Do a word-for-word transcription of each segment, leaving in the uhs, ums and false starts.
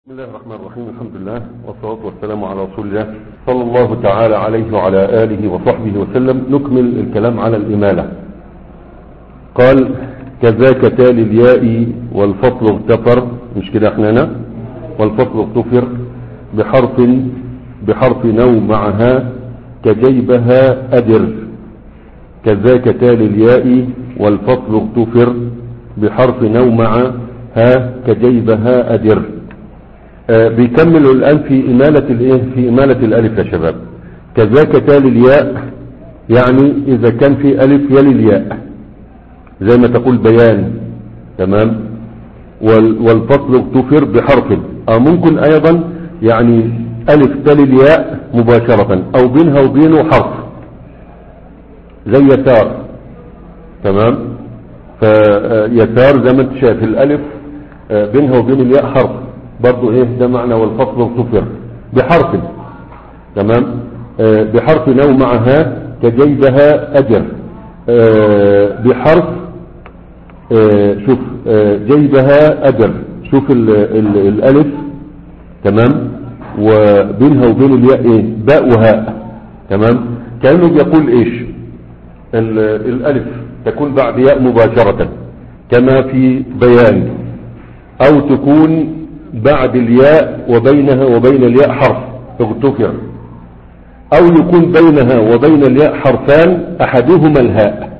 بسم الله الرحمن الرحيم. الحمد لله والصلاة والسلام على رسول الله صلى الله تعالى عليه وعلى آله وصحبه وسلم. نكمل الكلام على الإمالة. قال كذاك تالي الياء والفصل اغتفر، مش كده احنا هنا، والفصل اغتفر بحرف بحرف نو معها كجيبها أدر. كذاك تالي الياء والفصل اغتفر بحرف نو معها كجيبها أدر. آه بيكملوا الآن في إمالة الإيه في إمالة الألف يا شباب. كذاك تالي الياء يعني إذا كان في ألف يلي الياء زي ما تقول بيان، تمام. والفصل اغتفر بحرف، أو ممكن أيضا يعني ألف تالي الياء مباشرة أو بينها وبينه حرف زي يسار، تمام. فيسار زي ما انت شايف الألف بينها وبين الياء حرف برضو، ايه ده معنى والفصل اغتفر بحرف، تمام. آه بحرف نو معها كجيبها أجر. آه بحرف آه شوف آه جيبها أجر، شوف ال ال الألف، تمام، وبينها وبين الياء ايه باء وهاء، تمام. كأنه بيقول ايش الألف تكون بعد ياء مباشرة كما في بيان، او تكون بعد الياء وبينها وبين الياء حرف اغتفر، او يكون بينها وبين الياء حرفان احدهما الهاء.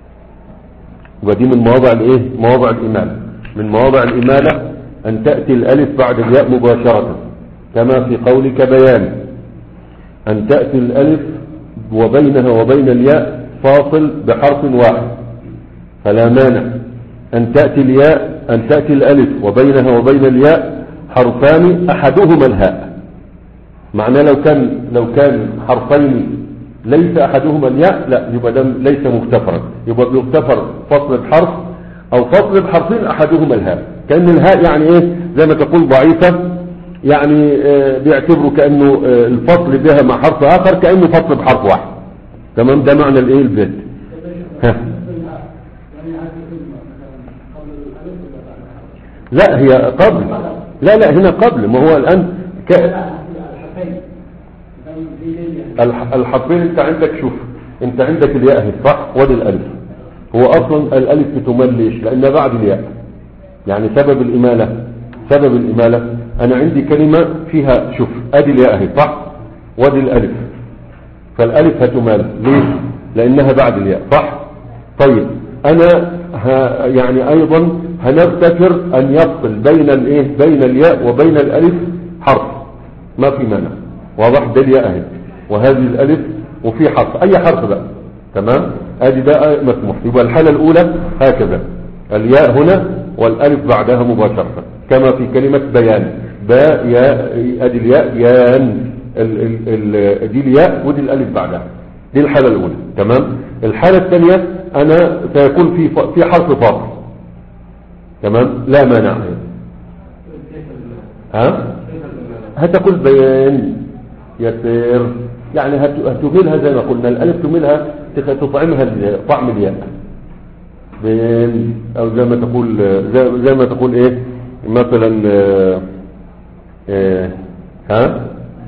ودي من مواضع الايه مواضع الامالة. من مواضع الامالة ان تأتي الالف بعد الياء مباشرة كما في قولك بيان، ان تأتي الالف وبينها وبين الياء فاصل بحرف واحد، فلا مانع ان تأتي الياء ان تأتي الالف وبينها وبين الياء حرفان احدهما الهاء. معناه لو كان لو كان حرفين ليس احدهما الياء، لا يبقى ده ليس مغتفرا، يبقى بيغتفر فصل بحرف او فصل بحرفين احدهما الهاء. كأن الهاء يعني ايه زي ما تقول ضعيفة، يعني اه بيعتبروا كأنه اه الفصل بها مع حرف اخر كأنه فصل بحرف واحد، تمام. ده معنى الايه البيت. ها لا هي قبل، لا لا هنا قبل، ما هو الآن ك... الحرفين انت عندك، شوف انت عندك الياء اهي صح، ودي الالف. هو اصلا الالف بتمل ليش؟ لان بعد الياء، يعني سبب الامالة سبب الامالة انا عندي كلمة فيها، شوف ادي الياء اهي صح، ودي الالف، فالالف هتمال ليش؟ لانها بعد الياء صح. طيب انا ها يعني ايضا هنغتفر ان يفصل بين الايه بين الياء وبين الالف حرف، ما في مانع، واضح. ده الياء اهي وهذه الالف وفي حرف، اي حرف بقى، تمام. ادي ده مسموح. يبقى الحالة الاولى هكذا، الياء هنا والالف بعدها مباشرة كما في كلمة بيان، باء ياء، ادي الياء يان، ال ال ال دي الياء ودي الالف بعدها. دي الحالة الاولى، تمام. الحالة الثانية انا سيكون في في حرف فاصل، تمام، لا مانع. ها هتقول بيان يسير، يعني هتميلها زي ما قلنا، الالف تميلها تطعمها طعم الياء بين، او زي ما تقول زي, زي ما تقول ايه مثلا إيه ها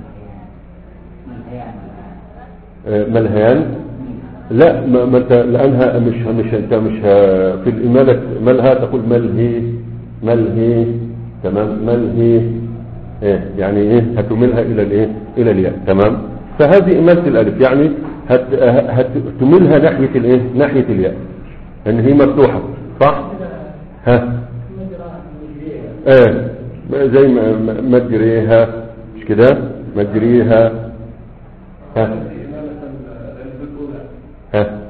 ملهيان، لا ما انت لانها مش مش انت مش في الاماله ملها تقول ملهي ملهي، تمام، ملهي ايه يعني ايه هتميلها الى الايه الى الياء، تمام. فهذه اماله الالف يعني هت هتميلها ناحيه الايه ناحيه الياء، ان هي مفتوحه صح. ها ايه زي ما مجريها، مش كده مجريها. ها ها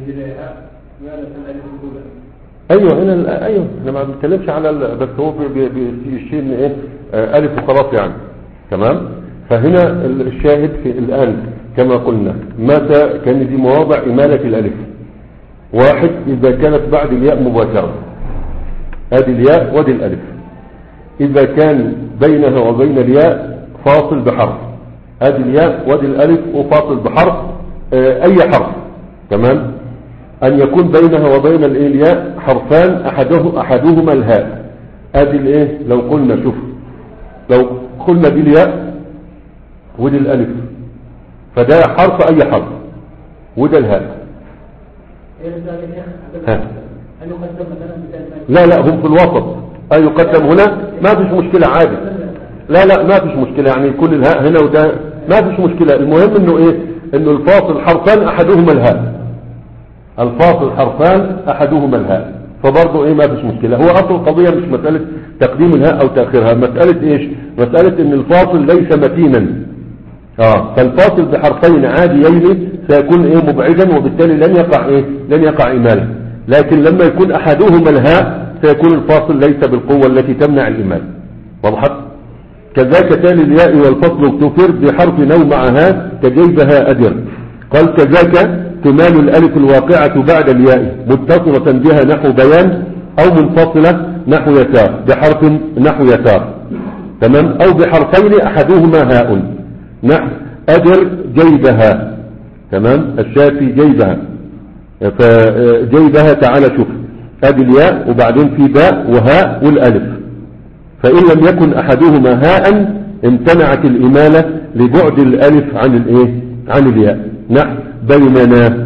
ايوه هنا ايوه انا ما بتكلمش على بس هو بيشيل ايه آه الف وخلاص يعني، تمام. فهنا الشاهد في الان كما قلنا متى كان دي مواضع امالة الالف. واحد اذا كانت بعد الياء مباشرة، ادي الياء ودي الالف. اذا كان بينها وبين الياء فاصل بحرف، ادي الياء ودي الالف وفاصل بحرف آه اي حرف، تمام. ان يكون بينها وبين الياء حرفان احده احدهما الهاء. ادي الايه لو قلنا شوف لو قلنا دي الياء ودي الالف، فده حرف اي حرف، وده الهاء. ها. لا لا هم في الوسط. اي يقدم هنا ما فيش مشكلة عادي. لا لا ما فيش مشكلة، يعني يكون الهاء هنا وده ما فيش مشكلة. المهم انه ايه، انه الفاصل حرفان احدهما الهاء، الفاصل حرفان احدهما الهاء، فبرضه ايه ما فيش مشكلة. هو اصل القضية مش مسألة تقديم الهاء او تأخيرها، مسألة ايش، مسألة ان الفاصل ليس متينا. اه فالفاصل بحرفين عاديين سيكون ايه مبعدا، وبالتالي لن يقع ايه لن يقع إمالة. لكن لما يكون احدهما الهاء سيكون الفاصل ليس بالقوة التي تمنع الإمالة. وضحت؟ كذاك تالي الياء والفصل اكتفر بحرف نو معها كجيبها أدر. قال كذاك تمال الألف الواقعة بعد الياء متصلة بها نحو بيان، أو منفصلة نحو يسار بحرف نحو يسار، تمام، أو بحرفين أحدهما هاء نحو أدر جيبها، تمام، الشافي جيبها. فجيبها تعالى شوف ادي الياء وبعدين في باء وهاء والالف، فان لم يكن احدهما هاء امتنعت الامالة لبعد الالف عن الايه عن الياء. نحو بيننا،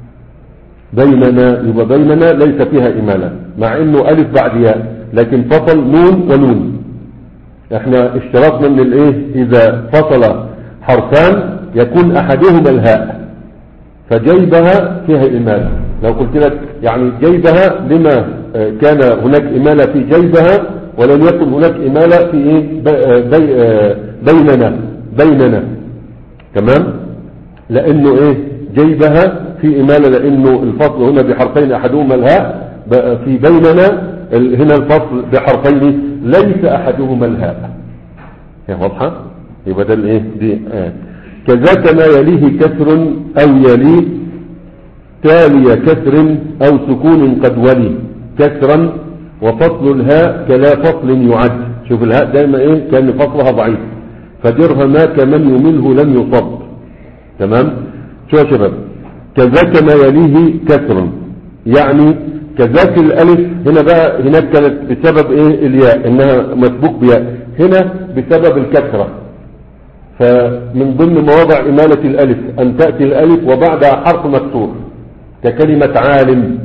بيننا يبقى بيننا ليس فيها امالة مع انه الف بعد ياء، لكن فصل نون ونون. احنا اشترطنا من الايه اذا فصل حرفان يكون احدهما الهاء، فجيبها فيها إمالة. لو قلت لك يعني جيبها لما كان هناك إمالة في جيبها ولم يكن هناك إمالة في إيه بي بيننا بيننا، تمام، لأنه إيه جيبها في إمالة لأنه الفصل هنا بحرفين أحدهما الهاء، في بيننا هنا الفصل بحرفين ليس أحدهما الهاء. واضحة؟ يبقى ده الإيه دي آه. كذاك ما يليه كسر أو يليه تالي كسر أو سكون قد ولي كسرا، وفصل الهاء كلا فصل يعد. شوف الهاء دائما ايه كان فصلها ضعيف، فدرهما كمن يمله لم يصب، تمام. شو يا شباب كذاك ما يليه كسر، يعني كذاك الالف هنا بقى هناك كانت بسبب ايه الياء انها مسبوق بياء، هنا بسبب الكسرة. فمن ضمن مواضع إمالة الألف أن تأتي الألف وبعدها حرف مكسور ككلمة عالم،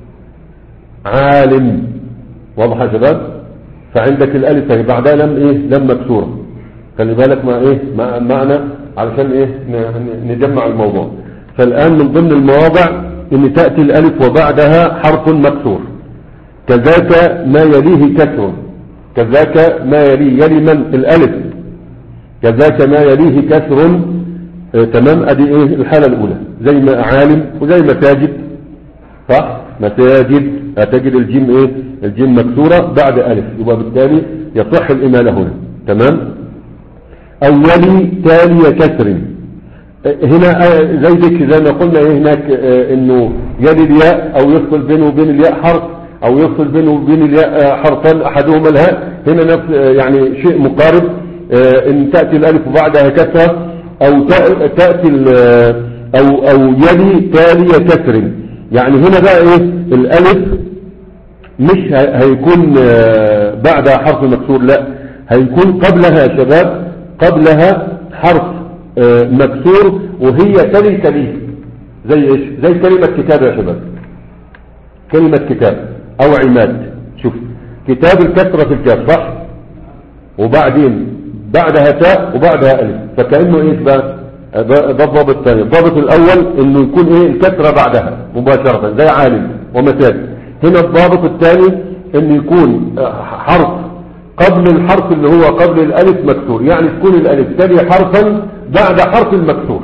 عالم، واضح يا شباب؟ فعندك الألف هي بعدها لم إيه لم مكسورة، خلي بالك مع إيه مع معنى علشان إيه نجمع الموضوع. فالآن من ضمن المواضع أن تأتي الألف وبعدها حرف مكسور. كذاك ما يليه كسر، كذاك ما يليه يلي من الألف، كذاك ما يليه كسر، آه تمام. ادي ايه الحالة الاولى زي ما عالم وزي مساجد، صح، مساجد هتجد الجيم ايه الجيم مكسورة بعد الف، يبقى بالتالي يصح الامالة هنا، تمام. او يلي تالي كسر، آه هنا آه زي ذيك زي ما قلنا ايه هناك آه انه يلي الياء او يفصل بينه وبين الياء حرف، او يفصل بينه وبين الياء آه حرفان احدهما الهاء. هنا نفس آه يعني شيء مقارب، ان تأتي الالف وبعدها كسرة، او تأتي او او يلي تالي كسر. يعني هنا بقى ايه الالف مش هيكون بعدها حرف مكسور، لا هيكون قبلها يا شباب قبلها حرف مكسور وهي تلي تليه. زي ايش؟ زي كلمة كتاب يا شباب، كلمة كتاب او عماد. شوف كتاب الكسرة في الكاف، صح، وبعدين بعدها تاء وبعدها الف، فكأنه ايش بقى ده الضابط الثاني. الضابط الاول انه يكون ايه الكسرة بعدها مباشرة زي عالم ومساجد. هنا الضابط الثاني انه يكون حرف قبل الحرف اللي هو قبل الالف مكسور، يعني تكون الالف تلي حرفا بعد حرف المكسور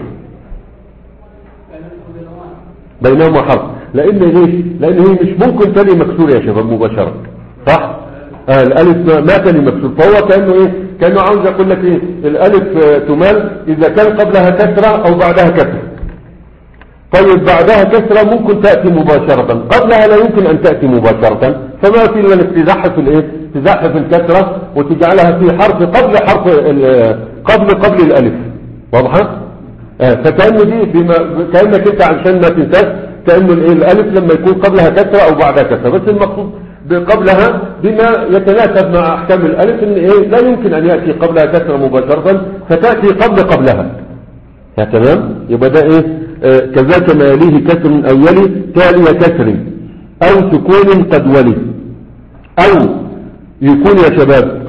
بينهما حرف. لان ليش؟ لان هي مش ممكن تلي مكسور يا شباب مباشرة، صح. آه الالف ما تلي مكسور، فهو كأنه ايه كأنه عاوز يقول لك ايه الالف تمال اذا كان قبلها كسرة او بعدها كسرة. طيب بعدها كسرة ممكن تأتي مباشرة، قبلها لا يمكن ان تأتي مباشرة، فما في الا انك تزحف الايه تزحف الكسرة وتجعلها في حرف قبل حرف قبل قبل الالف، واضحة. آه فكأنه دي بما كأنك انت عشان ما تنساش كأنه الايه الالف لما يكون قبلها كسرة او بعدها كسرة، بس المقصود قبلها بما يتناسب مع أحكام الألف، إن إيه لا يمكن أن يأتي قبلها كسرة مباشرة فتأتي قبل قبلها. تمام؟ يبقى ده إيه آه كذاك ما يليه كسر أو يلي تالي كسر أو سكون قد ولي، أو يكون يا شباب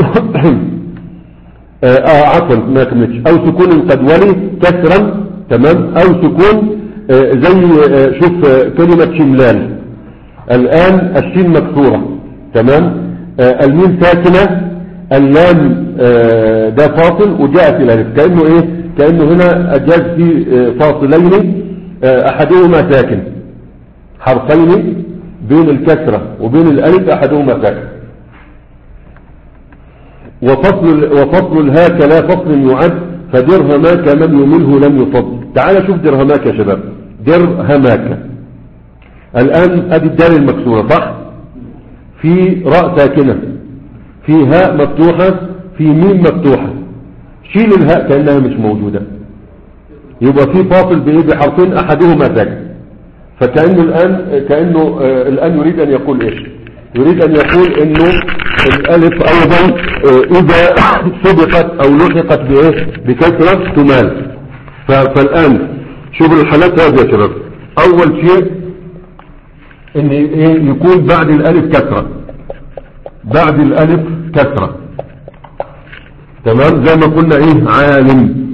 آه عفوا ما كملتش، أو سكون قد ولي كسرا. تمام؟ أو سكون آه زي آه شوف آه كلمة شملان، الآن الشين مكسورة. تمام؟ آه الميم ساكنة، اللام آه ده فاصل وجاءت الألف، كأنه إيه كأنه هنا أجاز في آه فاصلين آه أحدهما ساكن، حرفين بين الكسرة وبين الألف أحدهما ساكن. وفصل وفصل الهاء لا فصل يعد، فدرهماك من يمله لم يفضل. تعال شوف درهماك يا شباب، درهماك الآن ادي الدال المكسورة صح، في راء ساكنة، في هاء مفتوحة، في ميم مفتوحة، شيل الهاء كأنها مش موجودة، يبقى في فاصل بايه بحرفين احدهما ساكن. فكأنه الآن كأنه آه الآن يريد أن يقول إيش؟ يريد أن يقول إنه الألف أيضا آه إذا سبقت أو لحقت بإيه بكسرة تمال. فالآن شوف الحالات هذه يا شباب. أول شيء إن إيه يكون بعد الألف كسرة، بعد الألف كسرة. تمام؟ زي ما قلنا إيه عالم.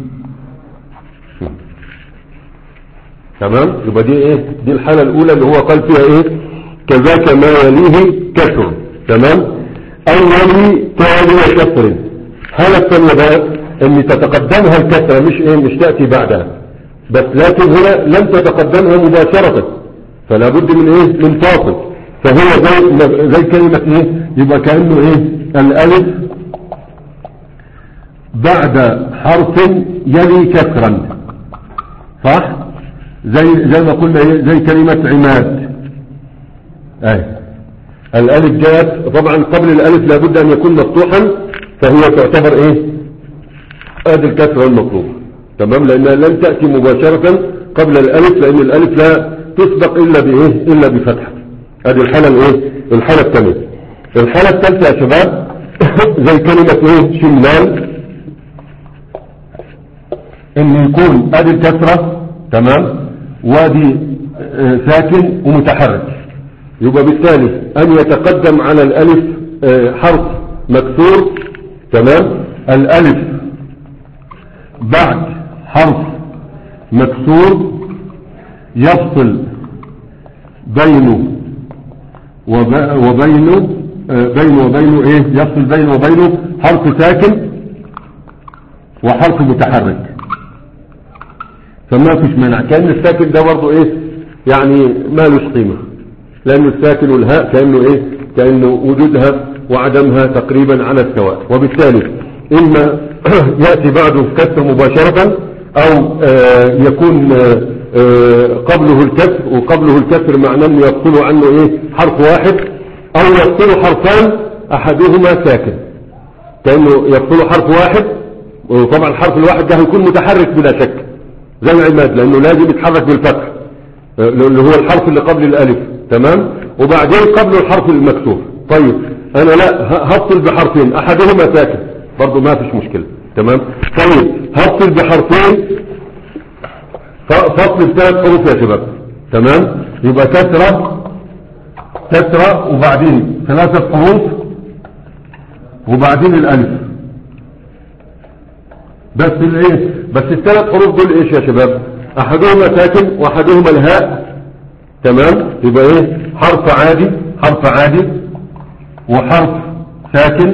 تمام؟ يبقى دي ايه دي الحالة الاولى اللي هو قال فيها ايه كذاك ما يليه كسر. تمام؟ اولي تالي كسر. حالة الثانية بقى ان تتقدمها الكسرة، مش ايه مش تأتي بعدها بس، لكن هنا لم تتقدمها مباشرة، فلا بد من ايه من فاصل. فهو زي زي كلمة ايه يبقى كأنه ايه الالف بعد حرف يلي كسرا صح، زي زي ما قلنا زي كلمة عماد. اي الالف جاءت طبعا قبل الالف لابد ان يكون مفتوحا، فهي تعتبر ايه ادي الكسرة المطلوبة. تمام؟ لانها لن تأتي مباشرة قبل الالف، لان الالف لا تسبق الا بايه الا بفتحة. ادي الحالة الايه الحالة الثانية. الحالة الثالثة يا شباب زي كلمة ايه شملان، ان يكون ادي الكسرة تمام وادي ساكن ومتحرك، يبقى بالتالي ان يتقدم على الالف حرف مكسور. تمام؟ الالف بعد حرف مكسور يفصل بينه وبينه بينه وبينه ايه يفصل بينه وبينه حرف ساكن وحرف متحرك، فما فيش مانع. كأن الساكن ده برضه ايه يعني ما لوش قيمة، لأن الساكن والهاء كأنه ايه كأنه وجودها وعدمها تقريبا على السواء، وبالتالي إما يأتي بعده كسر مباشرة أو آه يكون آه آه قبله الكسر، وقبله الكسر معناه أنه يفصل عنه ايه حرف واحد، أو يفصل حرفان أحدهما ساكن، كأنه يفصل حرف واحد، وطبعا الحرف الواحد ده هيكون متحرك بلا شك زي العماد، لأنه لازم يتحرك بالفتح اللي هو الحرف اللي قبل الألف. تمام؟ وبعدين قبله الحرف المكسور. طيب أنا لا هفصل بحرفين أحدهما ساكن برضو ما فيش مشكلة. تمام؟ طيب هفصل بحرفين، فصل بثلاث حروف يا شباب. تمام؟ يبقى كسرة كسرة وبعدين ثلاثة حروف وبعدين الألف، بس الايه بس الثلاث حروف دول ايش يا شباب؟ احدهما ساكن واحدهما الهاء. تمام؟ يبقى ايه حرف عادي حرف عادي وحرف ساكن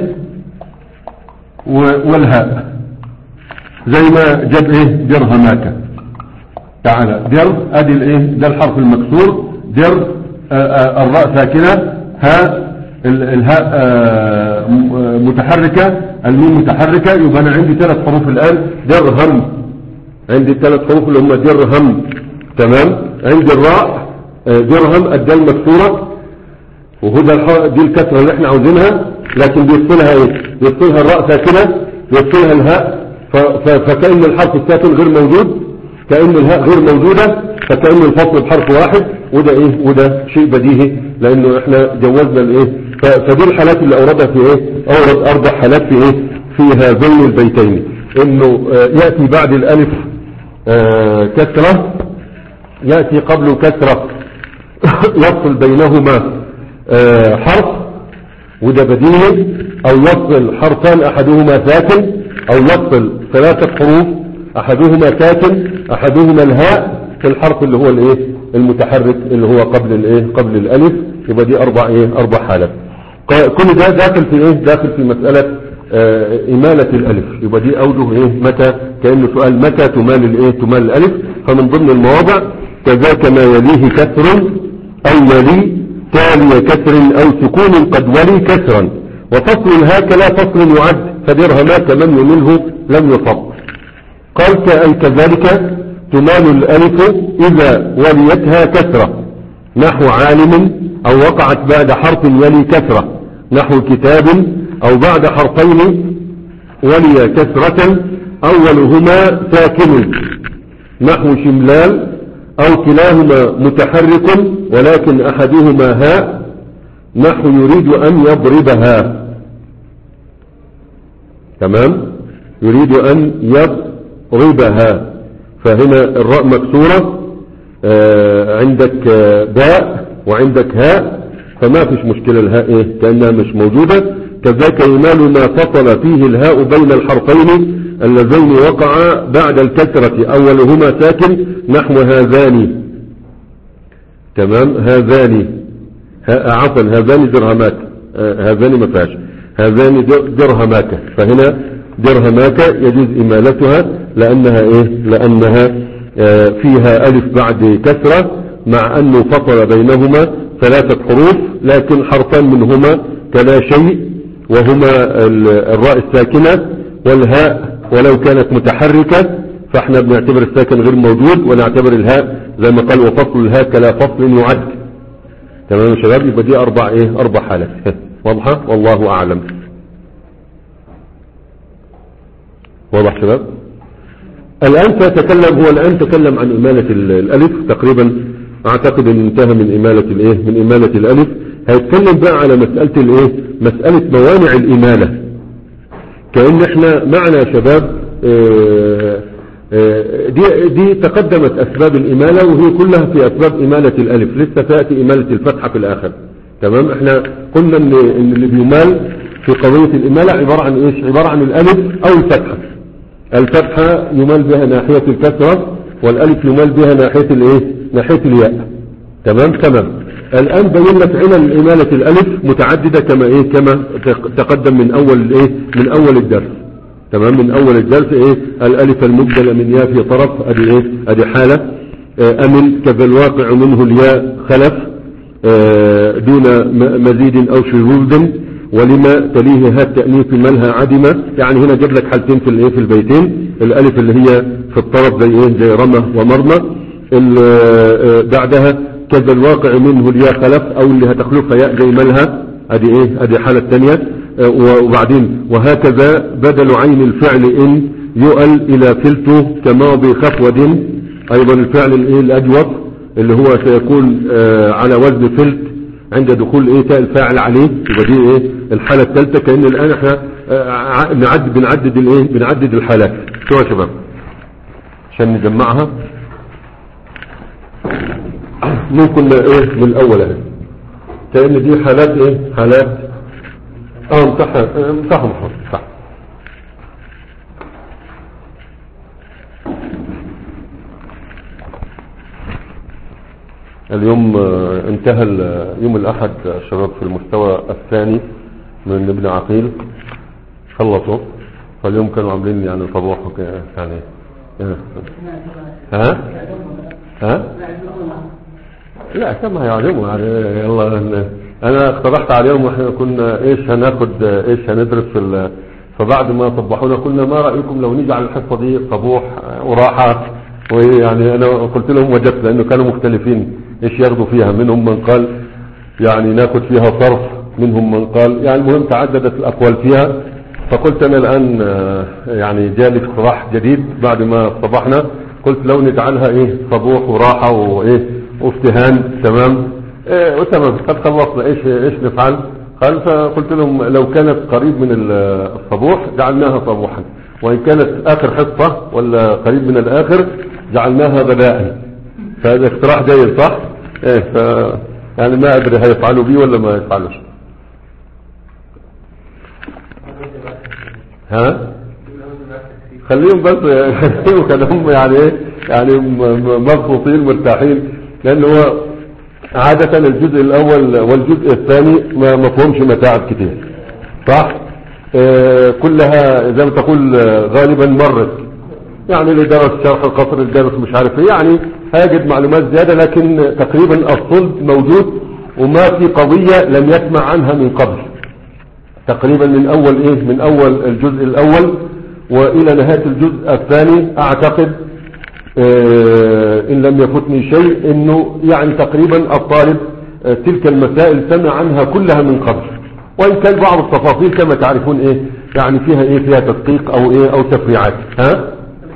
والهاء، زي ما جاب ايه درهماك. تعالى در ادي الايه ده الحرف المكسور، در الراء ساكنة، هاء الهاء متحركة، الميم متحركة، يبقى انا عندي ثلاث حروف الان درهم، عندي ثلاث حروف اللي هم درهم. تمام؟ عندي الراء درهم الدال مكسورة، وهذا دي الكسرة اللي احنا عاوزينها، لكن بيفصلها ايه بيفصلها الراء ساكنة، بيفصلها الهاء، فكأن الحرف الساكن غير موجود، كأن الهاء غير موجودة، فكأن الفصل بحرف واحد، وده ايه وده شيء بديهي، لانه احنا جوزنا الايه فدي الحالات اللي اوردها في ايه، اورد اربع حالات في ايه، في هذين البيتين، انه آه يأتي بعد الالف آه كسرة، يأتي قبل كسرة يفصل بينهما آه حرف وده بديهي، او يفصل حرفان احدهما ساكن، او يفصل ثلاثة حروف احدهما ساكن احدهما الهاء في الحرف اللي هو الايه المتحرك اللي هو قبل الايه قبل الالف. يبقى دي اربع ايه اربع حالات. كل ده داخل في ايه داخل في مسألة آه امالة الالف. يبقى دي اوجه ايه متى، كأنه سؤال متى تمال الايه تمال الالف. فمن ضمن المواضع كذاك ما يليه كسر او يلي تالي كسر او سكون قد ولي كسرا، وفصل الهاك لا فصل يعد فدرهما كمن يمله لم يصب. قال أي كذلك تمال الالف اذا وليتها كسرة، نحو عالم، او وقعت بعد حرف يلي كسرة، نحو كتاب، او بعد حرفين ولي كسرة اولهما ساكن، نحو شملال، او كلاهما متحرك ولكن احدهما هاء، نحو يريد ان يضربها. تمام، يريد ان يضربها، فهنا الراء مكسورة، آه عندك آه باء وعندك هاء، فما فيش مشكلة الهاء ايه كأنها مش موجودة. كذلك يمال ما فصل فيه الهاء بين الحرفين اللذين وقع بعد الكسرة اولهما ساكن، نحو هذان. تمام، هذان عفوا هذان درهمات، آه هذان ما فيهاش، هذان درهماك، فهنا درهماك يجوز إمالتها لأنها إيه لأنها آه فيها ألف بعد كسرة، مع أنه فصل بينهما ثلاثة حروف لكن حرفان منهما كلا شيء، وهما الراء الساكنة والهاء، ولو كانت متحركة فاحنا بنعتبر الساكن غير موجود ونعتبر الهاء زي ما قال وفصل الهاء كلا فصل يعد. تمام يا شباب، يبقى دي أربع إيه أربع حالات واضحة والله أعلم. واضح شباب؟ الآن سيتكلم هو الآن تكلم عن إمالة الألف تقريبا، أعتقد أن انتهى من إمالة الإيه من إمالة الألف. هيتكلم بقى على مسألة الإيه مسألة موانع الإمالة. كأن إحنا معنا يا شباب اه اه دي, دي تقدمت أسباب الإمالة وهي كلها في أسباب إمالة الألف، لسه تأتي إمالة الفتحة في الآخر. تمام، إحنا قلنا إن, إن اللي بيمال في قضية الإمالة عبارة عن إيش؟ عبارة عن الألف أو الفتحة. الفتحة يمال بها ناحية الكسرة، والألف يمال بها ناحية الإيه ناحية الياء. تمام تمام. الآن بين لك علل إمالة الألف متعددة كما إيه كما تقدم من أول الإيه من أول الدرس. تمام، من أول الدرس إيه الألف المبدلة من ياء في طرف أدي إيه أدي حالة، أمل كذا الواقع منه الياء خلف دون مزيد أو شذوذ، ولما تليه ها التأنيث ملها عدمة. يعني هنا جاب لك حالتين في الايه في البيتين، الالف اللي هي في الطرف زي ايه زي رمى ومرمى، بعدها كذا الواقع منه الياء خلف او اللي هتخلفها ياء زي ملها، ادي ايه ادي حالة الثانية. وبعدين وهكذا بدل عين الفعل ان يؤل الى فلته كماضي خفوة، ايضا الفعل الايه الاجوف اللي هو سيكون على وزن فلت عند دخول ايه تاء الفاعل عليه. يبقى دي ايه الحالة الثالثة. كأن الان احنا اه نعد بنعدد الايه بنعدد الحالات. شو يا شباب عشان نجمعها ممكن ايه من الاول اهي. كأن دي حالات ايه حالات اه امتحن امتحن صح. اليوم انتهى يوم الأحد الشباب في المستوى الثاني من ابن عقيل خلصوا، فاليوم كانوا عاملين يعني طبوح يعني ها ها لا كما يعلموا يعني. يلا انا اقترحت عليهم واحنا كنا ايش هناخد ايش هندرس في، فبعد ما صبحونا قلنا ما رأيكم لو نجعل الحصة دي طبوح وراحة، ويعني انا قلت لهم وجدت لانه كانوا مختلفين ايش ياخدوا فيها. منهم من قال يعني ناخد فيها صرف، منهم من قال يعني المهم تعددت الاقوال فيها. فقلت انا الان يعني جالي اقتراح جديد بعد ما صبحنا، قلت لو نجعلها ايه صبوح وراحة وايه وافتهان. تمام ايه وتمام قد خلصنا ايش ايش نفعل. قال فقلت لهم لو كانت قريب من الصبوح جعلناها صبوحا، وإن كانت آخر حصة ولا قريب من الآخر جعلناها غداء. فهذا اقتراح جيد صح؟ ايه ف يعني ما أدري هيفعلوا بيه ولا ما يفعلوش. ها خليهم بس خليهم كلام يعني ايه يعني مبسوطين مرتاحين، لأنه هو عادة الجزء الأول والجزء الثاني ما مفهومش متاعب كتير صح؟ اه كلها زي ما تقول غالبا مرت، يعني اللي درس شرح القصر اللي درس مش عارف ايه، يعني هيجد معلومات زيادة، لكن تقريبا الصلب موجود وما في قضية لم يسمع عنها من قبل. تقريبا من اول ايه من اول الجزء الاول والى نهاية الجزء الثاني اعتقد اه ان لم يفتني شيء انه يعني تقريبا الطالب اه تلك المسائل سمع عنها كلها من قبل، وان كان بعض التفاصيل كما تعرفون ايه يعني فيها ايه فيها تدقيق او ايه او تفريعات. ها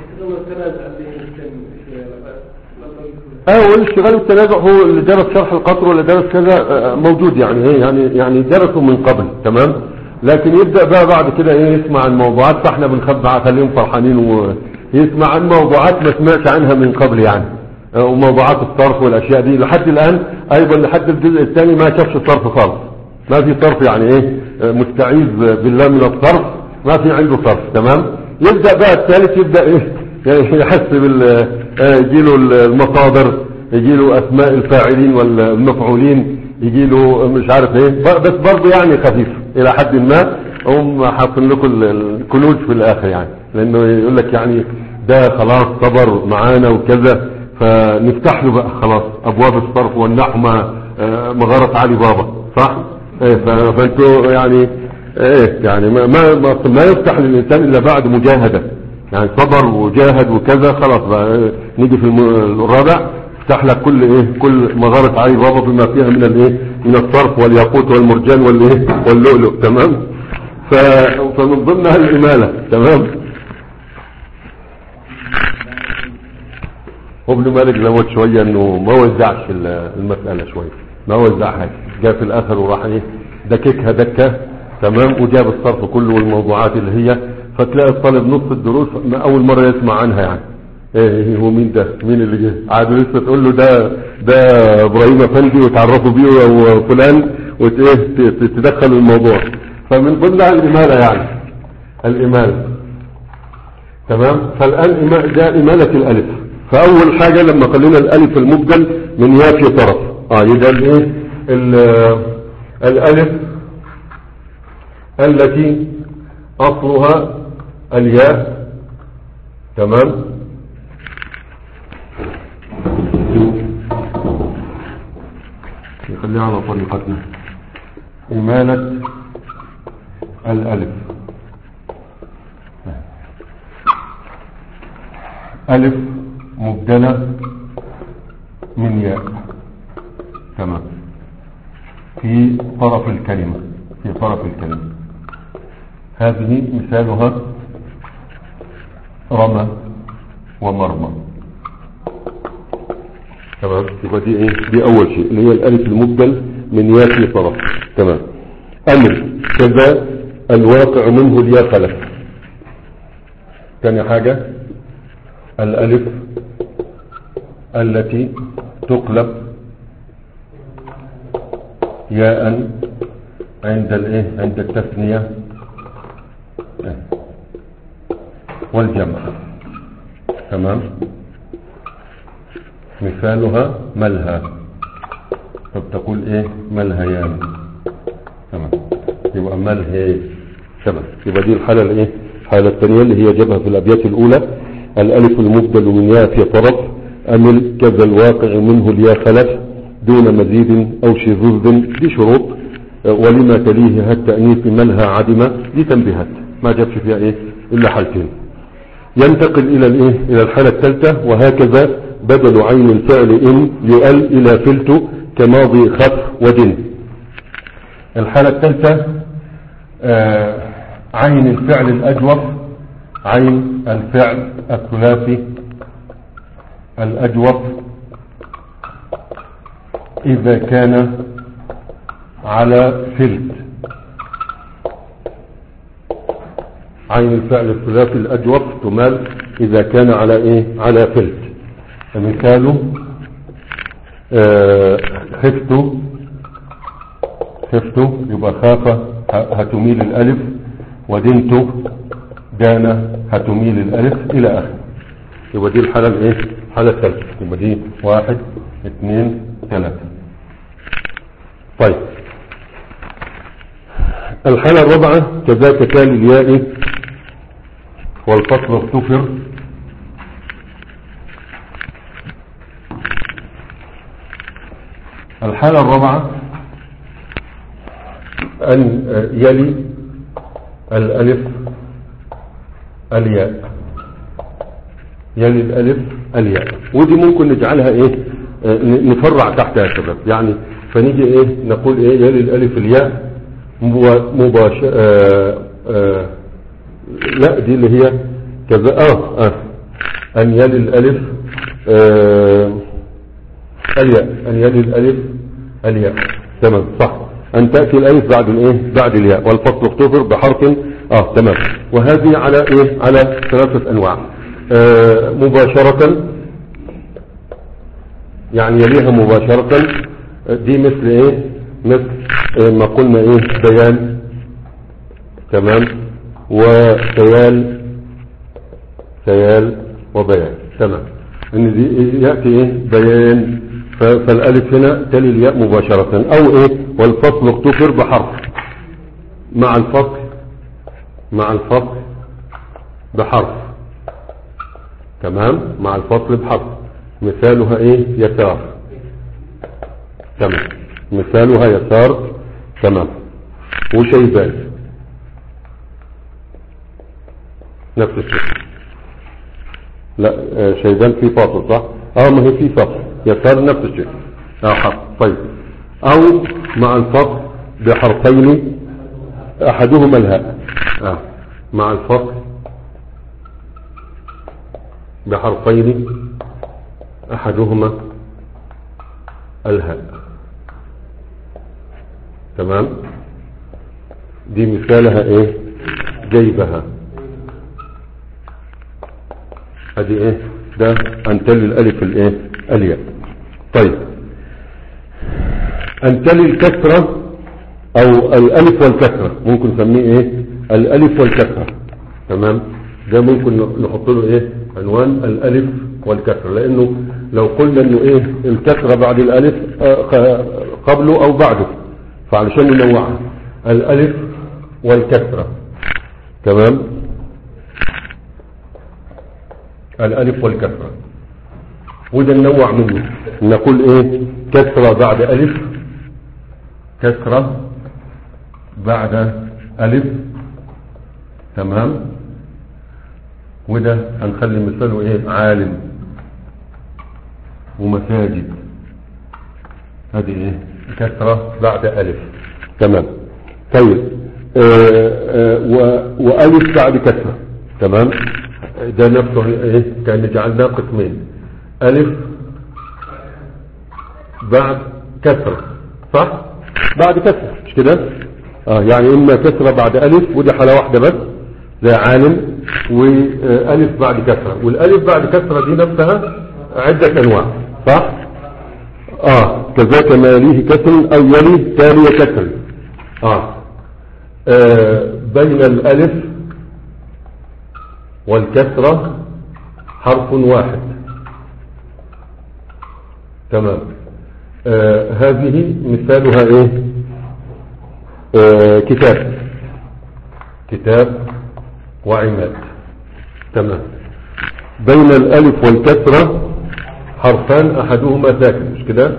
اه والاشتغال والتنازع هو اللي درس شرح القطر ولا درس كذا موجود، يعني ايه يعني يعني درسوا من قبل تمام، لكن يبدأ بقى بعد كده ايه يسمع عن موضوعات، فاحنا بنخبع خليهم فرحانين ويسمع عن موضوعات ما سمعش عنها من قبل يعني، وموضوعات الصرف والاشياء دي لحد الان ايضا لحد الجزء الثاني ما شافش الصرف خالص، ما في صرف يعني ايه مستعيذ بالله من الصرف، ما في عنده صرف تمام. يبدأ بقى الثالث يبدأ ايه يحسب يجيله المصادر، يجيله اسماء الفاعلين والمفعولين، يجيله مش عارف ايه، بس برضه يعني خفيف الى حد ما، هم حاطين لكم الكنوز في الاخر يعني، لانه يقول لك يعني ده خلاص صبر معانا وكذا، فنفتح له بقى خلاص ابواب الصرف والنحو مغارة علي بابا صح؟ ايه فانتوا يعني ايه يعني ما ما ما يفتح للانسان الا بعد مجاهدة، يعني صبر وجاهد وكذا، خلاص بقى نيجي في الرابع افتح لك كل ايه كل مغارة علي بابا بما فيها من الايه من الصرف والياقوت والمرجان والايه واللؤلؤ تمام. ف... فمن ضمنها الامالة تمام. وابن مالك زود شوية انه ما وزعش المسألة شوية، ما وزعها، جاء في الاخر وراح ايه دككها دكة تمام، وجاب الصرف كله والموضوعات اللي هي، فتلاقي الطالب نص الدروس اول مرة يسمع عنها يعني ايه هو مين ده مين اللي جه، عاد لسه تقول له ده ده ابراهيم افندي وتعرفوا بيه وفلان وتدخل الموضوع. فمن ضمنها الامالة يعني الامالة تمام. فالان جاء امالة الالف، فاول حاجة لما قلنا الالف المبدل من ياء في طرف اه يبقى الايه الالف التي اصلها الياء تمام، نخليها على طريقتنا إمالة الألف، ألف مبدلة من ياء تمام في طرف الكلمة في طرف الكلمة. هذه مثالها رمى ومرمى تمام. يبقى دي ايه دي اول شيء اللي هي الالف المبدل من ياء في طرف تمام. امر كذا الواقع منه الياء خلف. ثاني حاجة الالف التي تقلب ياء عند الايه عند التثنية والجمع تمام. مثالها ملهى، طب تقول ايه ملهيان تمام، يبقى ملهي تمام. يبقى دي الحالة الايه الحالة الثانية اللي هي جابها في الابيات الاولى، الالف المبدل من ياء في طرف، امل كذا الواقع منه الياء خلف دون مزيد او شذوذ، دي شروط. ولما تليه التأنيث ملهى عدمة، دي تنبيهات ما جابش فيها ايه الا حالتين. ينتقل الى الايه الى الحالة الثالثة، وهكذا بدل عين الفعل ان يؤل الى فلت كماضي خف ودن. الحالة الثالثة آه عين الفعل الاجوف، عين الفعل الثلاثي الاجوف اذا كان على فلت عين الفعل الثلاثي الأجوف تمال إذا كان على إيه على فلت. مثاله آه خفت، خفت يبقى خاف هتميل الألف، ودنت دان هتميل الألف إلى آخر. يبقى دي الحالة الإيه الحالة الثالثة. يبقى دي واحد اثنين ثلاثة. طيب الحالة الرابعة كذاك تالي الياء والفصل اغتفر. الحالة الرابعة أن يلي الألف الياء، يلي الألف الياء، ودي ممكن نجعلها إيه نفرع تحتها يا شباب. يعني فنيجي إيه نقول إيه يلي الألف الياء مباشر آه آه لا دي اللي هي كذا آه, آه أن يلي الألف آه الياء، أن يلي الألف الياء. تمام صح. أن تأتي الألف بعد الإيه بعد الياء والفصل اغتفر بحرف آه تمام. وهذه على إيه على ثلاثة أنواع. آه مباشرة يعني يليها مباشرة، دي مثل إيه مثل إيه ما قلنا إيه بيان تمام، وخيال خيال وبيان تمام. ان دي يأتي ايه بيان، فالالف هنا تلي الياء مباشرة. او ايه والفصل اغتفر بحرف مع الفصل مع الفصل بحرف تمام، مع الفصل بحرف. مثالها ايه يسار تمام، مثالها يسار تمام. وشيبان نفس الشيء. لا شيبان في فاصل صح؟ اه ما هي في فاصل. يسار نفس الشيء اه حرف. طيب او مع الفصل بحرفين احدهما الهاء اه مع الفصل بحرفين احدهما الهاء تمام. دي مثالها ايه جيبها. ادي ايه ده ان تلي الالف الايه الياء. طيب ان تلي الكسرة او الالف والكسرة ممكن نسميه ايه الالف والكسرة تمام. ده ممكن نحط له ايه عنوان الالف والكسرة، لانه لو قلنا انه ايه الكسرة بعد الالف قبله او بعده، فعلشان ننوعها الالف والكسرة تمام. الالف والكسرة وده ننوع منه، نقول ايه كسرة بعد الف، كسرة بعد الف تمام. وده هنخلي مثاله ايه عالم ومساجد. هذه ايه كسرة بعد الف تمام. طيب آه آه والف بعد كسرة تمام. ده نفسه ايه كان جعلناه قسمين، الف بعد كسرة صح، بعد كسرة مش كده اه. يعني اما كسرة بعد الف ودي حالة واحدة بس زي عالم، والف بعد كسرة. والالف بعد كسرة دي نفسها عدة انواع صح اه. كذاك ما يليه كسر او يلي تالي كسر آه. اه بين الالف والكسرة حرف واحد تمام. آه هذه مثالها ايه آه كتاب كتاب وعماد تمام. بين الالف والكسرة حرفان احدهما ساكن مش كده.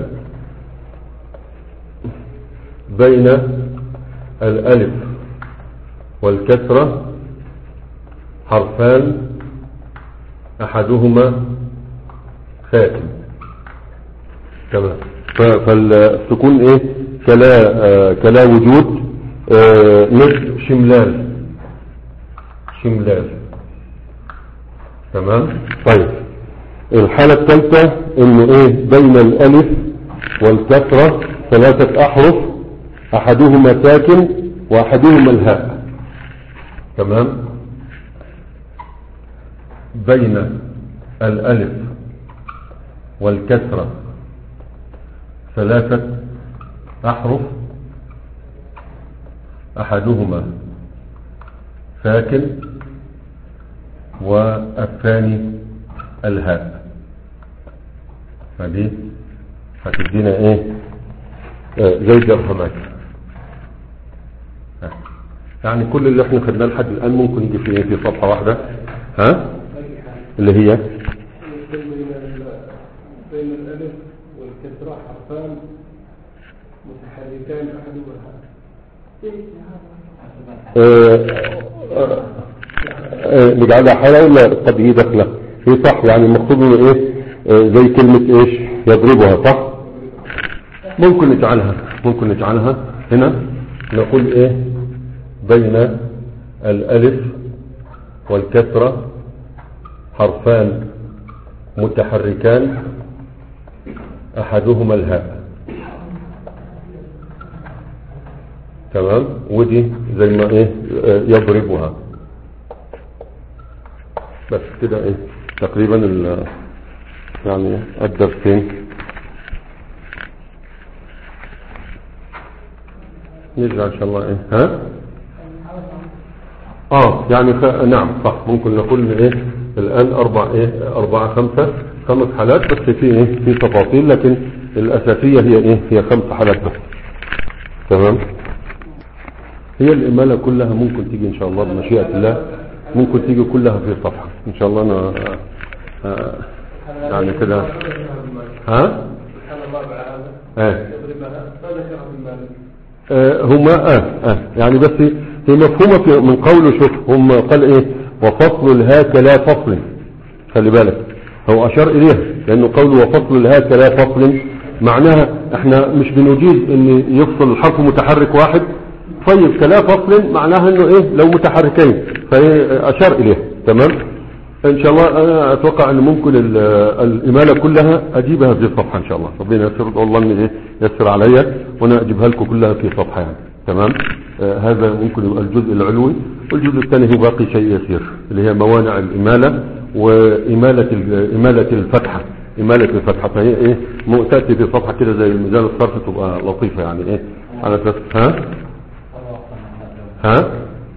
بين الالف والكسرة حرفان احدهما ساكن تمام. فالسكون ايه كلا آه كلا وجود آه مثل شملال شملال تمام. طيب الحالة الثالثة انه ايه بين الالف والكسرة ثلاثة احرف احدهما ساكن واحدهما الهاء تمام. بين الألف والكسرة ثلاثة أحرف أحدهما ساكن والثاني الهاء. هذه هتدينا ايه؟ آه زي درهمات. يعني كل اللي احنا خدناه لحد الآن ممكن يجي في في صفحة واحدة. ها اللي هي بين الألف والكسرة حرفان متحركان أحدهما نجعلها حالة ولا قد هي داخلة؟ هي صح، يعني المقصود انه ايه؟ آه زي كلمة ايش؟ يضربها، صح؟ ممكن نجعلها ممكن نجعلها هنا نقول ايه؟ بين الألف والكسرة حرفان متحركان أحدهما الهاء. تمام. ودي زي ما ايه؟ يضربها. بس كده ايه تقريبا يعني الدرسين. نرجع ان شاء الله ايه ها اه يعني خ... نعم صح، ممكن نقول ايه الان اربع ايه اربعة خمسة خمس حالات، بس في ايه في تفاصيل، لكن الاساسية هي ايه هي خمس حالات بس. تمام. هي الامالة كلها ممكن تيجي ان شاء الله بمشيئة الله، ممكن تيجي كلها في صفحة ان شاء الله. انا آه يعني كده ها اه آه هما اه اه يعني بس هي مفهومة من قوله. شوف هم قال ايه؟ وفصل الهاء لا فصل. خلي بالك هو اشار اليها، لانه قوله وفصل الهاء لا فصل معناها احنا مش بنجيز ان يفصل الحرف متحرك واحد. طيب كلا فصل معناها انه ايه لو متحركين، فاشار اليها. تمام. ان شاء الله انا اتوقع ان ممكن الامالة كلها اجيبها في صفحة ان شاء الله. ربنا يسر والله ان ايه يسر عليا وانا اجيبها لكم كلها في صفحة يعني. تمام. آه هذا ممكن يبقى الجزء العلوي، والجزء الثاني هو باقي شيء يسير اللي هي موانع الامالة وامالة امالة الفتحة. امالة الفتحة فهي ايه تأتي في صفحة كده زي الميزان الصرف، تبقى لطيفة يعني ايه على اساس ها ها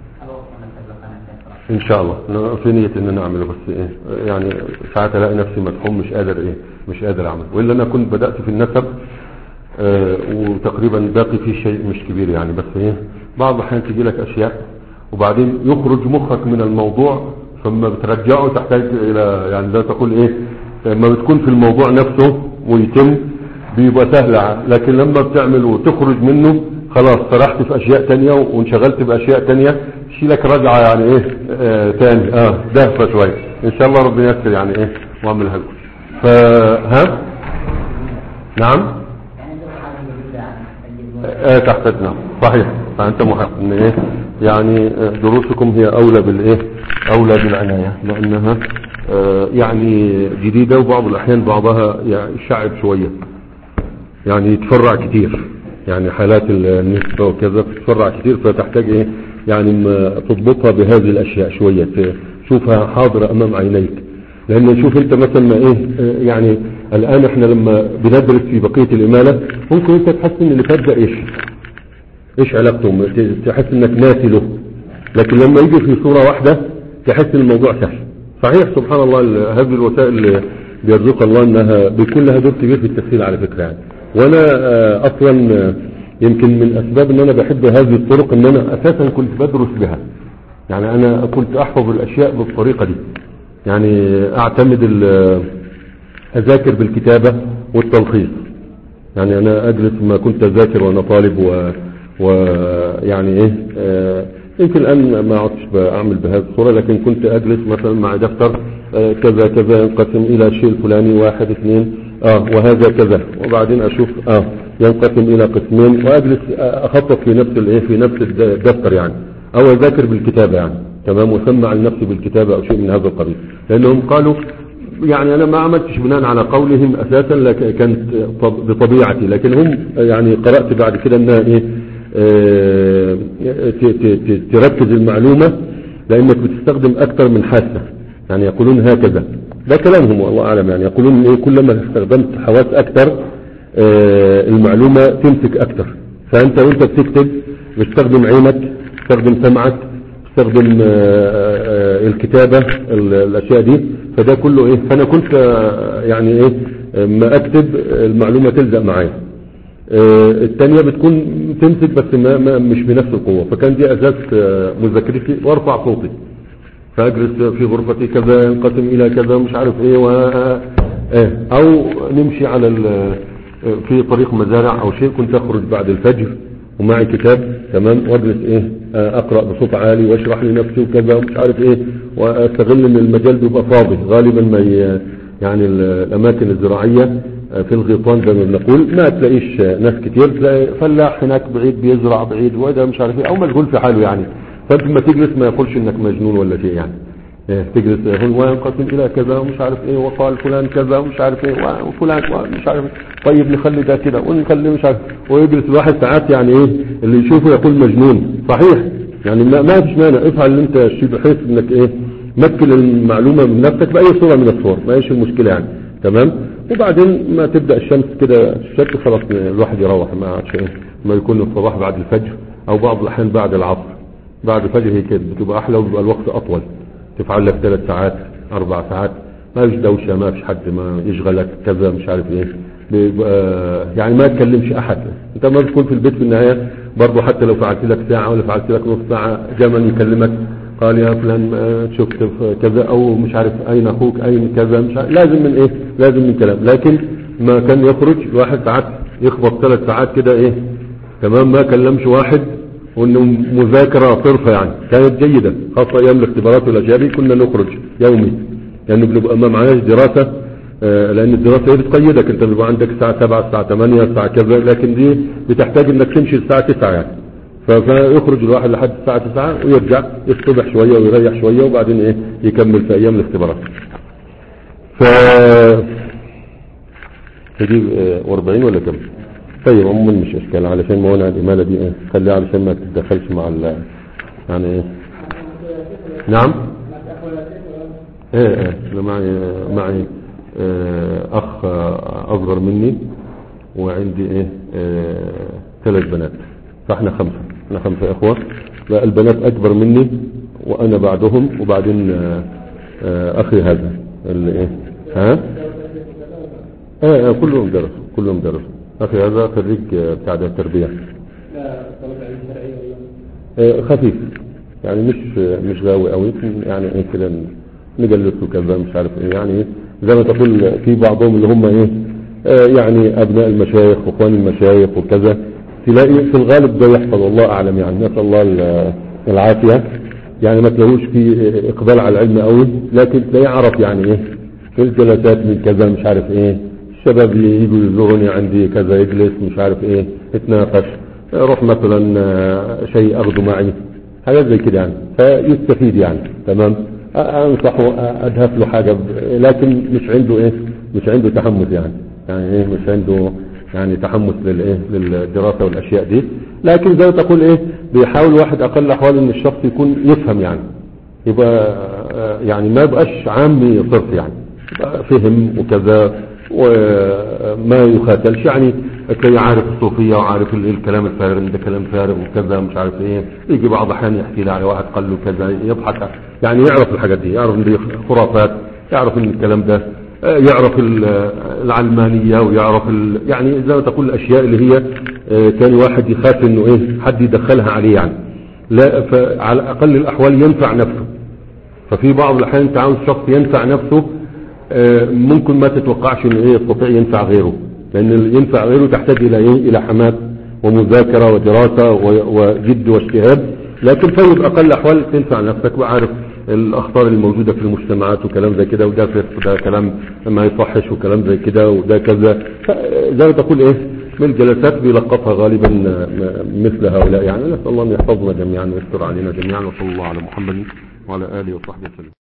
ان شاء الله في نية ان نعمله، بس ايه يعني ساعات الاقي نفسي مدحوم مش قادر ايه مش قادر اعمل، والا انا كنت بدأت في النسب آه وتقريبا باقي فيه شيء مش كبير يعني. بس ايه بعض الاحيان تجي لك اشياء وبعدين يخرج مخك من الموضوع، ثم بترجعه تحتاج الى يعني لا تقول ايه لما بتكون في الموضوع نفسه ويتم بيبقى سهل، لكن لما بتعمل وتخرج منه خلاص سرحت في اشياء تانية وانشغلت باشياء تانية، شيلك رجعة يعني ايه آه تاني اه دهفة شوية ان شاء الله ربنا يسر يعني ايه واعملها لكم. فها نعم آه تحتاجنا صحيح. فانت محق ان ايه يعني دروسكم هي اولى بالايه اولى بالعناية، لانها آه يعني جديدة وبعض الاحيان بعضها يعني شعب شوية يعني يتفرع كتير، يعني حالات النسبة وكذا تتفرع كتير، فتحتاج ايه يعني تضبطها بهذه الاشياء شوية تشوفها حاضرة امام عينيك. لان شوف انت مثلا ايه يعني الان احنا لما بندرس في بقية الامالة ممكن انت تحس ان اللي فات ده ايش ايش علاقتهم، تحس انك ناسي له، لكن لما يجي في صورة واحدة تحس ان الموضوع سهل. صحيح سبحان الله هذه الوسائل اللي بيرزق الله انها بيكون لها دور كبير في التسهيل على فكرة يعني. وانا اصلا يمكن من اسباب ان انا بحب هذه الطرق ان انا اساسا كنت بدرس بها، يعني انا كنت احفظ الاشياء بالطريقة دي، يعني اعتمد اذاكر بالكتابة والتلخيص. يعني انا اجلس ما كنت اذاكر وانا طالب و ويعني ايه آه يمكن الان ما عدتش بعمل بهذه الصورة، لكن كنت اجلس مثلا مع دفتر آه كذا كذا ينقسم الى الشيء الفلاني واحد اثنين اه وهذا كذا، وبعدين اشوف اه ينقسم الى قسمين، واجلس اخطط في نفس الايه في نفس الدفتر يعني، او اذاكر بالكتابة يعني. تمام. وسمع لنفسي بالكتابة او شيء من هذا القبيل، لانهم قالوا يعني انا ما عملتش بناء على قولهم اساسا، لكن كانت بطبيعتي، لكن هم يعني قرأت بعد كده انها ايه اه تركز المعلومة، لانك بتستخدم اكثر من حاسة، يعني يقولون هكذا، ده كلامهم والله أعلم، يعني يقولون إيه كلما استخدمت حواس أكثر آه المعلومة تمسك أكثر. فأنت وأنت بتكتب بتستخدم عينك، تستخدم سمعك، تستخدم آه آه الكتابة، الأشياء دي، فده كله إيه. فأنا كنت آه يعني إيه ما أكتب المعلومة تلزق معايا. آه الثانية بتكون تمسك بس ما ما مش بنفس القوة. فكان دي أساس آه مذاكرتي، وارفع صوتي فأجلس في غرفتي كذا ينقسم إلى كذا مش عارف إيه و... إيه أو نمشي على ال... في طريق مزارع أو شيء، كنت أخرج بعد الفجر ومعي كتاب تمام، وأجلس إيه أقرأ بصوت عالي وأشرح لنفسي وكذا ومش عارف إيه، وأستغل إن المجال بيبقى فاضي غالبا. ما ي... يعني الأماكن الزراعية في الغيطان زي ما بنقول ما تلاقيش ناس كتير، تلاقي فلاح هناك بعيد بيزرع بعيد وده مش عارف إيه، أو مشغول في حاله يعني. فانت ما تجلس ما يقولش انك مجنون ولا شيء يعني. إيه تجلس هو وينقسم الى كذا ومش عارف ايه، وقال فلان كذا ومش عارف ايه وفلان مش عارف ايه، طيب نخلي ده كده ونخلي مش عارف، ويجلس الواحد ساعات يعني ايه اللي يشوفه يقول مجنون صحيح يعني. ما, ما فيش مانع، افعل اللي انت شيء بحيث انك ايه مثل المعلومة من نفسك باي صورة من الصور، ما ايش المشكلة يعني تمام. وبعدين ما تبدأ الشمس كده الشكل خلاص الواحد يروح، ما عادش ايه ما يكون الصباح بعد الفجر او بعض الاحيان بعد العصر. بعد الفجر هي كده بتبقى احلى وبيبقى الوقت اطول، تفعل لك ثلاث ساعات اربع ساعات، ما فيش دوشه، ما فيش حد ما يشغلك كذا مش عارف ايه، بيبقى يعني ما تكلمش احد. انت ما بتكون في البيت في النهايه برضه، حتى لو فعلت لك ساعه ولا فعلت لك نص ساعه جاء من يكلمك قال يا فلان شفت كذا او مش عارف اين اخوك اين كذا مش عارف، لازم من ايه لازم من كلام. لكن ما كان يخرج الواحد ساعات يخبط ثلاث ساعات كده ايه تمام ما كلمش واحد، وانه مذاكرة صرفة يعني كانت جيدة، خاصة ايام الاختبارات والاشياء دي كنا نخرج يومي لانه يعني بنبقى ما معناش دراسة آه لان الدراسة هي بتقيدك، انت بيبقى عندك الساعة سبعة الساعة ثمانية الساعة كذا، لكن دي بتحتاج انك تمشي الساعة تسعة يعني. فيخرج الواحد لحد الساعة تسعة ويرجع يصطبح شوية ويريح شوية وبعدين ايه يكمل في ايام الاختبارات. ف تجيب أربعين ولا كم؟ طيب عموما مش اشكال، علشان موانع الامالة دي ايه خليها علشان ما تتدخلش مع ال يعني ايه. نعم ايه ايه انا معي معي اه اخ اصغر مني وعندي ايه اه ثلاث بنات، فاحنا خمسة، احنا خمسة اخوة، البنات اكبر مني وانا بعدهم، وبعدين اه اه اخي هذا اللي ايه ها ايه, ايه كلهم درسوا كلهم درسوا. اخي هذا خريج بتاع التربية خفيف يعني مش مش غاوي قوي يعني ايه كده نجلسه كذا مش عارف ايه يعني إيه زي ما تقول في بعضهم اللي هم ايه آه يعني ابناء المشايخ واخوان المشايخ وكذا، تلاقي في الغالب ده يحصل والله اعلم يعني، نسأل الله العافية يعني. ما تلاقوش في اقبال على العلم قوي، لكن تلاقيه عرف يعني ايه في الجلسات من كذا مش عارف ايه، الشباب يجوا يزوروني عندي كذا يجلس مش عارف ايه يتناقش، روح مثلا شيء اخذه معي حاجات زي كده يعني، فيستفيد يعني تمام. انصحه ادهف له حاجة، لكن مش عنده ايه مش عنده تحمس يعني يعني ايه مش عنده يعني تحمس للايه للدراسة والاشياء دي. لكن زي ما تقول ايه بيحاول واحد اقل احوال ان الشخص يكون يفهم يعني، يبقى يعني ما يبقاش عامي صرف يعني، يبقى فهم وكذا وما يخاتلش يعني، تلاقيه عارف الصوفية وعارف الكلام الفارغ ده كلام فارغ وكذا مش عارف ايه، يجي بعض احيان يحكي لي على واحد قال له كذا يضحك يعني، يعرف الحاجات دي، يعرف ان دي خرافات، يعرف ان الكلام ده، يعرف العلمانية ويعرف يعني زي ما تقول الاشياء اللي هي كان واحد يخاف انه ايه حد يدخلها عليه يعني، لا فعلى اقل الاحوال ينفع نفسه. ففي بعض الاحيان تعاوز شخص ينفع نفسه ممكن ما تتوقعش انه ايه يستطيع ينفع غيره، لان ينفع غيره تحتاج الى ايه الى حماس ومذاكرة ودراسة وجد واجتهاد، لكن فوق اقل احوال تنفع نفسك وعارف الاخطار الموجودة في المجتمعات وكلام زي كده، وده فسق وده كلام ما يصحش وكلام زي كده وده كذا، زي ما تقول ايه من الجلسات بيلقطها غالبا مثل هؤلاء يعني. نسأل الله ان يحفظنا جميعا ويستر علينا جميعا، وصلى الله على محمد وعلى آله وصحبه وسلم.